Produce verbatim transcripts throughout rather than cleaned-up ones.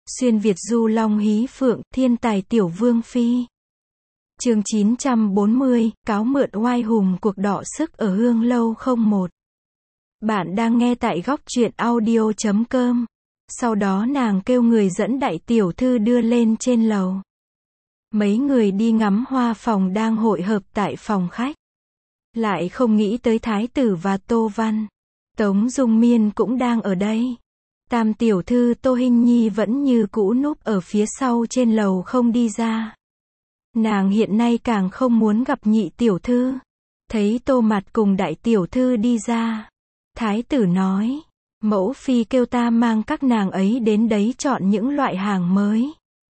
Xuyên Việt du long hí phượng, thiên tài tiểu vương phi. Chương chín trăm bốn mươi, cáo mượn oai hùng cuộc đọ sức ở Hương Lâu không một. Bạn đang nghe tại góc truyện audio chấm com. Sau đó nàng kêu người dẫn đại tiểu thư đưa lên trên lầu. Mấy người đi ngắm hoa phòng đang hội hợp tại phòng khách. Lại không nghĩ tới thái tử và Tô Văn. Tống Dung Miên cũng đang ở đây. Tam tiểu thư Tô Hinh Nhi vẫn như cũ núp ở phía sau trên lầu không đi ra. Nàng hiện nay càng không muốn gặp nhị tiểu thư. Thấy Tô Mạt cùng đại tiểu thư đi ra. Thái tử nói, mẫu phi kêu ta mang các nàng ấy đến đấy chọn những loại hàng mới.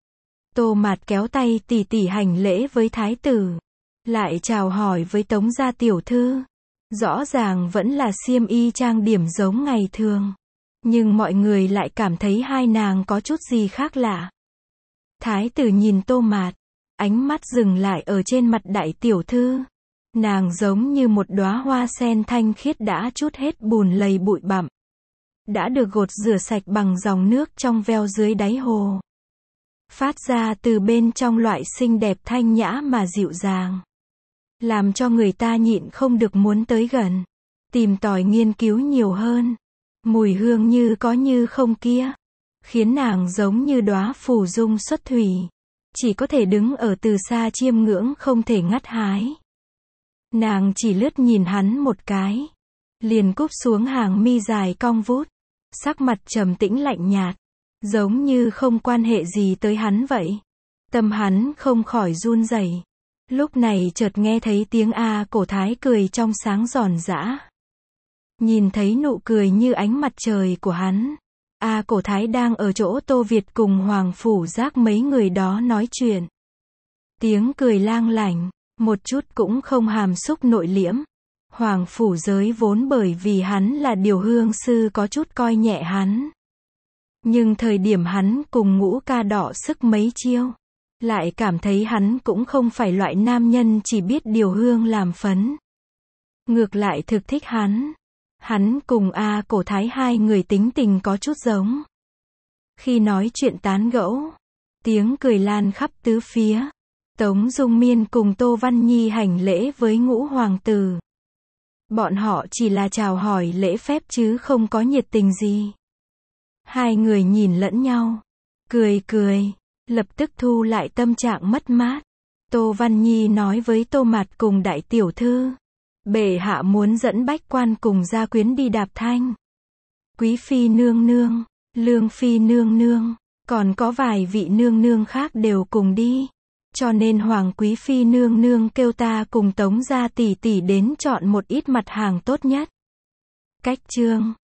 Tô Mạt kéo tay tỉ tỉ hành lễ với thái tử. Lại chào hỏi với Tống gia tiểu thư. Rõ ràng vẫn là xiêm y trang điểm giống ngày thường. Nhưng mọi người lại cảm thấy hai nàng có chút gì khác lạ. Thái tử nhìn Tô Mạt. Ánh mắt dừng lại ở trên mặt đại tiểu thư. Nàng giống như một đóa hoa sen thanh khiết đã trút hết bùn lầy bụi bặm. Đã được gột rửa sạch bằng dòng nước trong veo dưới đáy hồ. Phát ra từ bên trong loại xinh đẹp thanh nhã mà dịu dàng. Làm cho người ta nhịn không được muốn tới gần. Tìm tòi nghiên cứu nhiều hơn. Mùi hương như có như không kia. Khiến nàng giống như đóa phù dung xuất thủy. Chỉ có thể đứng ở từ xa chiêm ngưỡng không thể ngắt hái. Nàng chỉ lướt nhìn hắn một cái. Liền cúp xuống hàng mi dài cong vút. Sắc mặt trầm tĩnh lạnh nhạt. Giống như không quan hệ gì tới hắn vậy. Tâm hắn không khỏi run rẩy. Lúc này chợt nghe thấy tiếng A Cổ Thái cười trong sáng giòn giã. Nhìn thấy nụ cười như ánh mặt trời của hắn. A Cổ Thái đang ở chỗ Tô Việt cùng Hoàng Phủ Giác mấy người đó nói chuyện. Tiếng cười lang lảnh, một chút cũng không hàm xúc nội liễm. Hoàng Phủ Giới vốn bởi vì hắn là điều hương sư có chút coi nhẹ hắn. Nhưng thời điểm hắn cùng Ngũ Ca đọ sức mấy chiêu. Lại cảm thấy hắn cũng không phải loại nam nhân chỉ biết điều hương làm phấn. Ngược lại thực thích hắn. Hắn cùng A Cổ Thái hai người tính tình có chút giống. Khi nói chuyện tán gẫu, tiếng cười lan khắp tứ phía. Tống Dung Miên cùng Tô Văn Nhi hành lễ với Ngũ hoàng tử. Bọn họ chỉ là chào hỏi lễ phép chứ không có nhiệt tình gì. Hai người nhìn lẫn nhau, cười cười, lập tức thu lại tâm trạng mất mát. Tô Văn Nhi nói với Tô Mạt cùng đại tiểu thư. Bệ hạ muốn dẫn bách quan cùng gia quyến đi đạp thanh. Quý phi nương nương, lương phi nương nương, còn có vài vị nương nương khác đều cùng đi. Cho nên hoàng quý phi nương nương kêu ta cùng Tống gia tỷ tỷ đến chọn một ít mặt hàng tốt nhất. Cách chương